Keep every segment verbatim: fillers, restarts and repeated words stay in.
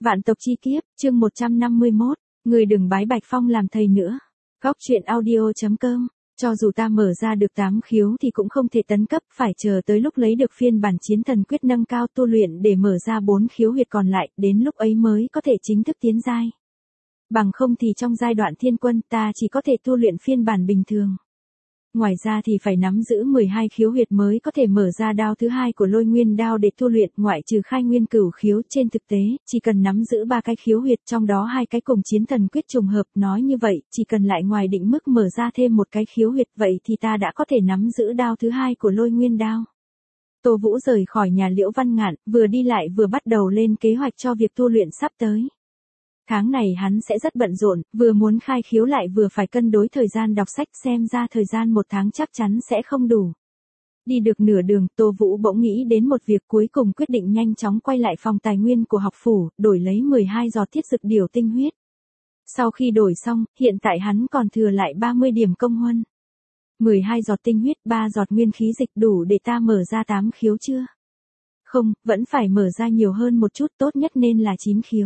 Vạn tộc chi kiếp, chương một trăm năm mươi mốt, người đừng bái Bạch Phong làm thầy nữa. Góc truyện audio chấm com, cho dù ta mở ra được tám khiếu thì cũng không thể tấn cấp, phải chờ tới lúc lấy được phiên bản chiến thần quyết nâng cao tu luyện để mở ra bốn khiếu huyệt còn lại, đến lúc ấy mới có thể chính thức tiến giai. Bằng không thì trong giai đoạn thiên quân ta chỉ có thể tu luyện phiên bản bình thường. Ngoài ra thì phải nắm giữ mười hai khiếu huyệt mới có thể mở ra đao thứ hai của lôi nguyên đao để tu luyện, ngoại trừ khai nguyên cửu khiếu. Trên thực tế, chỉ cần nắm giữ ba cái khiếu huyệt, trong đó hai cái cùng chiến thần quyết trùng hợp, nói như vậy, chỉ cần lại ngoài định mức mở ra thêm một cái khiếu huyệt, vậy thì ta đã có thể nắm giữ đao thứ hai của lôi nguyên đao. Tô Vũ rời khỏi nhà Liễu Văn Ngạn, vừa đi lại vừa bắt đầu lên kế hoạch cho việc tu luyện sắp tới. Tháng này hắn sẽ rất bận rộn, vừa muốn khai khiếu lại vừa phải cân đối thời gian đọc sách, xem ra thời gian một tháng chắc chắn sẽ không đủ. Đi được nửa đường, Tô Vũ bỗng nghĩ đến một việc, cuối cùng quyết định nhanh chóng quay lại phòng tài nguyên của học phủ, đổi lấy mười hai giọt thiết dực điểu tinh huyết. Sau khi đổi xong, hiện tại hắn còn thừa lại ba mươi điểm công huân. mười hai giọt tinh huyết, ba giọt nguyên khí dịch đủ để ta mở ra tám khiếu chưa? Không, vẫn phải mở ra nhiều hơn một chút, tốt nhất nên là chín khiếu.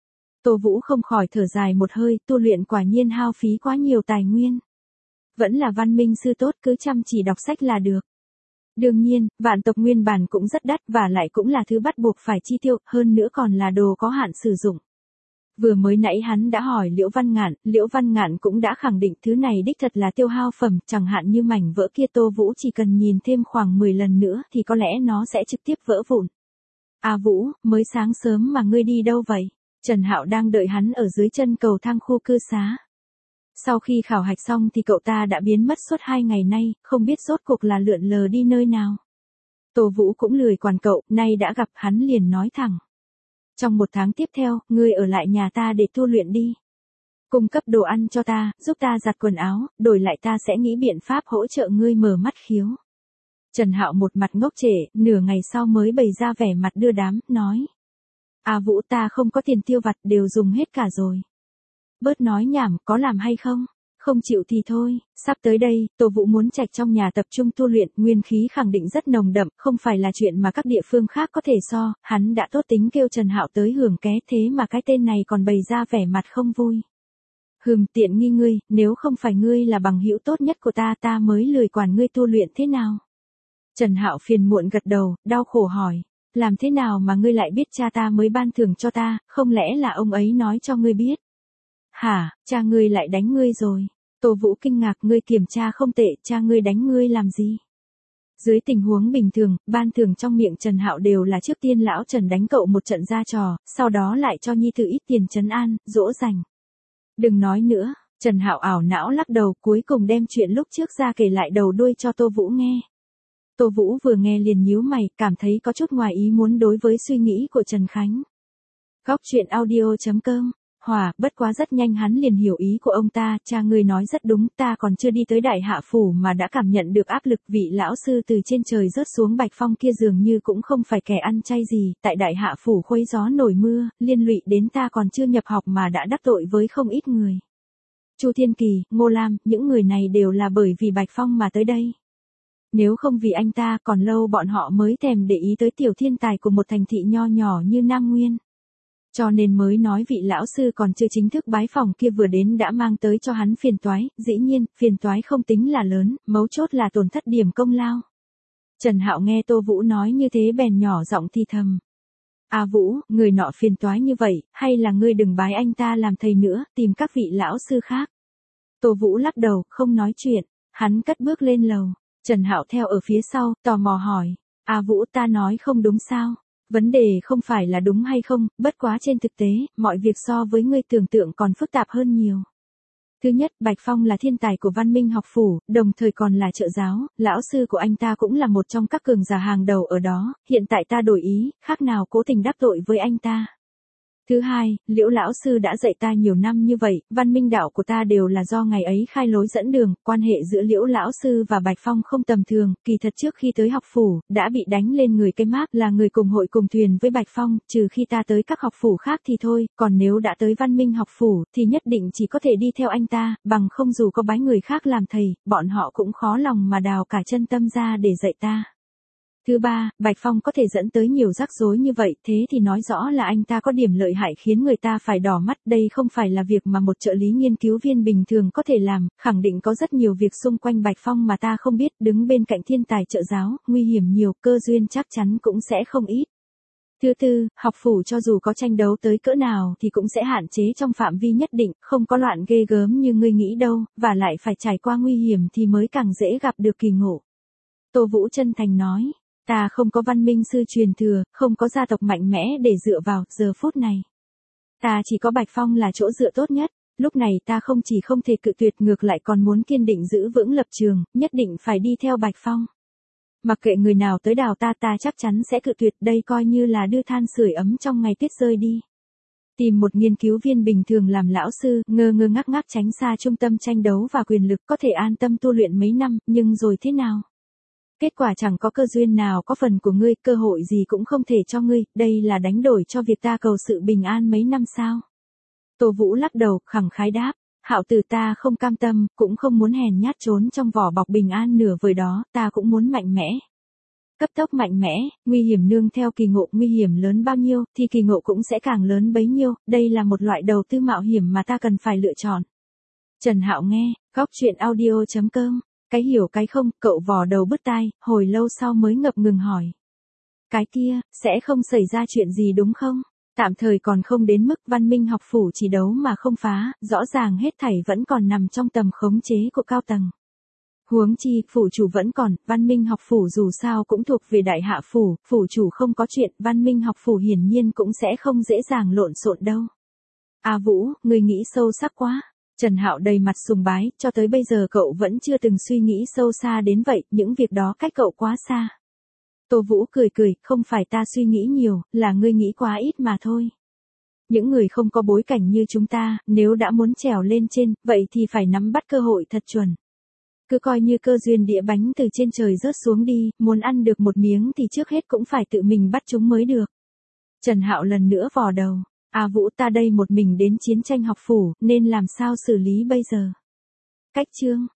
Tô Vũ không khỏi thở dài một hơi, tu luyện quả nhiên hao phí quá nhiều tài nguyên. Vẫn là văn minh sư tốt, cứ chăm chỉ đọc sách là được. Đương nhiên, vạn tộc nguyên bản cũng rất đắt và lại cũng là thứ bắt buộc phải chi tiêu, hơn nữa còn là đồ có hạn sử dụng. Vừa mới nãy hắn đã hỏi Liễu Văn Ngạn, Liễu Văn Ngạn cũng đã khẳng định thứ này đích thật là tiêu hao phẩm, chẳng hạn như mảnh vỡ kia Tô Vũ chỉ cần nhìn thêm khoảng mười lần nữa thì có lẽ nó sẽ trực tiếp vỡ vụn. À Vũ, mới sáng sớm mà ngươi đi đâu vậy? Trần Hạo đang đợi hắn ở dưới chân cầu thang khu cư xá. Sau khi khảo hạch xong thì cậu ta đã biến mất suốt hai ngày nay, không biết rốt cuộc là lượn lờ đi nơi nào. Tô Vũ cũng lười quản cậu, nay đã gặp hắn liền nói thẳng. Trong một tháng tiếp theo, ngươi ở lại nhà ta để tu luyện đi. Cung cấp đồ ăn cho ta, giúp ta giặt quần áo, đổi lại ta sẽ nghĩ biện pháp hỗ trợ ngươi mở mắt khiếu. Trần Hạo một mặt ngốc trệ, nửa ngày sau mới bày ra vẻ mặt đưa đám, nói. À Vũ, ta không có tiền tiêu vặt, đều dùng hết cả rồi. Bớt nói nhảm, có làm hay không? Không chịu thì thôi. Sắp tới đây, Tô Vũ muốn trạch trong nhà tập trung tu luyện, nguyên khí khẳng định rất nồng đậm, không phải là chuyện mà các địa phương khác có thể so. Hắn đã tốt tính kêu Trần Hạo tới hưởng ké, thế mà cái tên này còn bày ra vẻ mặt không vui. Hừm, tiện nghi ngươi, nếu không phải ngươi là bằng hữu tốt nhất của ta, ta mới lười quản ngươi tu luyện thế nào. Trần Hạo phiền muộn gật đầu, đau khổ hỏi. Làm thế nào mà ngươi lại biết cha ta mới ban thưởng cho ta, không lẽ là ông ấy nói cho ngươi biết? Hả, cha ngươi lại đánh ngươi rồi. Tô Vũ kinh ngạc, ngươi kiểm tra không tệ, cha ngươi đánh ngươi làm gì? Dưới tình huống bình thường, ban thưởng trong miệng Trần Hạo đều là trước tiên lão Trần đánh cậu một trận ra trò, sau đó lại cho nhi tử ít tiền trấn an, dỗ dành. Đừng nói nữa, Trần Hạo ảo não lắc đầu, cuối cùng đem chuyện lúc trước ra kể lại đầu đuôi cho Tô Vũ nghe. Tô Vũ vừa nghe liền nhíu mày, cảm thấy có chút ngoài ý muốn đối với suy nghĩ của Trần Khánh. Góc truyện audio chấm com, hòa, bất quá rất nhanh hắn liền hiểu ý của ông ta, cha ngươi nói rất đúng, ta còn chưa đi tới Đại Hạ Phủ mà đã cảm nhận được áp lực, vị lão sư từ trên trời rớt xuống Bạch Phong kia dường như cũng không phải kẻ ăn chay gì, tại Đại Hạ Phủ khuấy gió nổi mưa, liên lụy đến ta còn chưa nhập học mà đã đắc tội với không ít người. Chu Thiên Kỳ, Ngô Lam, những người này đều là bởi vì Bạch Phong mà tới đây. Nếu không vì anh ta, còn lâu bọn họ mới thèm để ý tới tiểu thiên tài của một thành thị nho nhỏ như Nam Nguyên. Cho nên mới nói vị lão sư còn chưa chính thức bái phòng kia vừa đến đã mang tới cho hắn phiền toái, dĩ nhiên, phiền toái không tính là lớn, mấu chốt là tổn thất điểm công lao. Trần Hạo nghe Tô Vũ nói như thế bèn nhỏ giọng thì thầm. À Vũ, người nọ phiền toái như vậy, hay là ngươi đừng bái anh ta làm thầy nữa, tìm các vị lão sư khác. Tô Vũ lắc đầu, không nói chuyện, hắn cất bước lên lầu. Trần Hạo theo ở phía sau, tò mò hỏi, à Vũ, ta nói không đúng sao? Vấn đề không phải là đúng hay không, bất quá trên thực tế, mọi việc so với ngươi tưởng tượng còn phức tạp hơn nhiều. Thứ nhất, Bạch Phong là thiên tài của văn minh học phủ, đồng thời còn là trợ giáo, lão sư của anh ta cũng là một trong các cường giả hàng đầu ở đó, hiện tại ta đổi ý, khác nào cố tình đắc tội với anh ta. Thứ hai, Liễu lão sư đã dạy ta nhiều năm như vậy, văn minh đạo của ta đều là do ngày ấy khai lối dẫn đường, quan hệ giữa Liễu lão sư và Bạch Phong không tầm thường, kỳ thật trước khi tới học phủ, đã bị đánh lên người cái mác là người cùng hội cùng thuyền với Bạch Phong, trừ khi ta tới các học phủ khác thì thôi, còn nếu đã tới văn minh học phủ, thì nhất định chỉ có thể đi theo anh ta, bằng không dù có bái người khác làm thầy, bọn họ cũng khó lòng mà đào cả chân tâm ra để dạy ta. Thứ ba, Bạch Phong có thể dẫn tới nhiều rắc rối như vậy, thế thì nói rõ là anh ta có điểm lợi hại khiến người ta phải đỏ mắt. Đây không phải là việc mà một trợ lý nghiên cứu viên bình thường có thể làm, khẳng định có rất nhiều việc xung quanh Bạch Phong mà ta không biết. Đứng bên cạnh thiên tài trợ giáo, nguy hiểm nhiều, cơ duyên chắc chắn cũng sẽ không ít. Thứ tư, học phủ cho dù có tranh đấu tới cỡ nào thì cũng sẽ hạn chế trong phạm vi nhất định, không có loạn ghê gớm như ngươi nghĩ đâu, và lại phải trải qua nguy hiểm thì mới càng dễ gặp được kỳ ngộ. Tô Vũ chân thành nói, ta không có văn minh sư truyền thừa, không có gia tộc mạnh mẽ để dựa vào, giờ phút này. Ta chỉ có Bạch Phong là chỗ dựa tốt nhất, lúc này ta không chỉ không thể cự tuyệt ngược lại còn muốn kiên định giữ vững lập trường, nhất định phải đi theo Bạch Phong. Mặc kệ người nào tới đào ta ta chắc chắn sẽ cự tuyệt, đây coi như là đưa than sưởi ấm trong ngày tuyết rơi đi. Tìm một nghiên cứu viên bình thường làm lão sư, ngơ ngơ ngác ngác tránh xa trung tâm tranh đấu và quyền lực, có thể an tâm tu luyện mấy năm, nhưng rồi thế nào? Kết quả chẳng có cơ duyên nào có phần của ngươi, cơ hội gì cũng không thể cho ngươi, đây là đánh đổi cho việc ta cầu sự bình an mấy năm sao? Tô Vũ lắc đầu, khẳng khái đáp, Hạo tử ta không cam tâm, cũng không muốn hèn nhát trốn trong vỏ bọc bình an nửa vời đó, ta cũng muốn mạnh mẽ. Cấp tốc mạnh mẽ, nguy hiểm nương theo kỳ ngộ, nguy hiểm lớn bao nhiêu, thì kỳ ngộ cũng sẽ càng lớn bấy nhiêu, đây là một loại đầu tư mạo hiểm mà ta cần phải lựa chọn. Trần Hạo nghe, góc truyện audio chấm com, cái hiểu cái không, cậu vò đầu bứt tai, hồi lâu sau mới ngập ngừng hỏi. Cái kia, sẽ không xảy ra chuyện gì đúng không? Tạm thời còn không đến mức văn minh học phủ chỉ đấu mà không phá, rõ ràng hết thảy vẫn còn nằm trong tầm khống chế của cao tầng. Huống chi, phủ chủ vẫn còn, văn minh học phủ dù sao cũng thuộc về đại hạ phủ, phủ chủ không có chuyện, văn minh học phủ hiển nhiên cũng sẽ không dễ dàng lộn xộn đâu. A Vũ, người nghĩ sâu sắc quá. Trần Hạo đầy mặt sùng bái, cho tới bây giờ cậu vẫn chưa từng suy nghĩ sâu xa đến vậy, những việc đó cách cậu quá xa. Tô Vũ cười cười, không phải ta suy nghĩ nhiều, là ngươi nghĩ quá ít mà thôi. Những người không có bối cảnh như chúng ta, nếu đã muốn trèo lên trên, vậy thì phải nắm bắt cơ hội thật chuẩn. Cứ coi như cơ duyên đĩa bánh từ trên trời rớt xuống đi, muốn ăn được một miếng thì trước hết cũng phải tự mình bắt chúng mới được. Trần Hạo lần nữa vò đầu, à Vũ ta đây một mình đến chiến tranh học phủ, nên làm sao xử lý bây giờ? Cách chương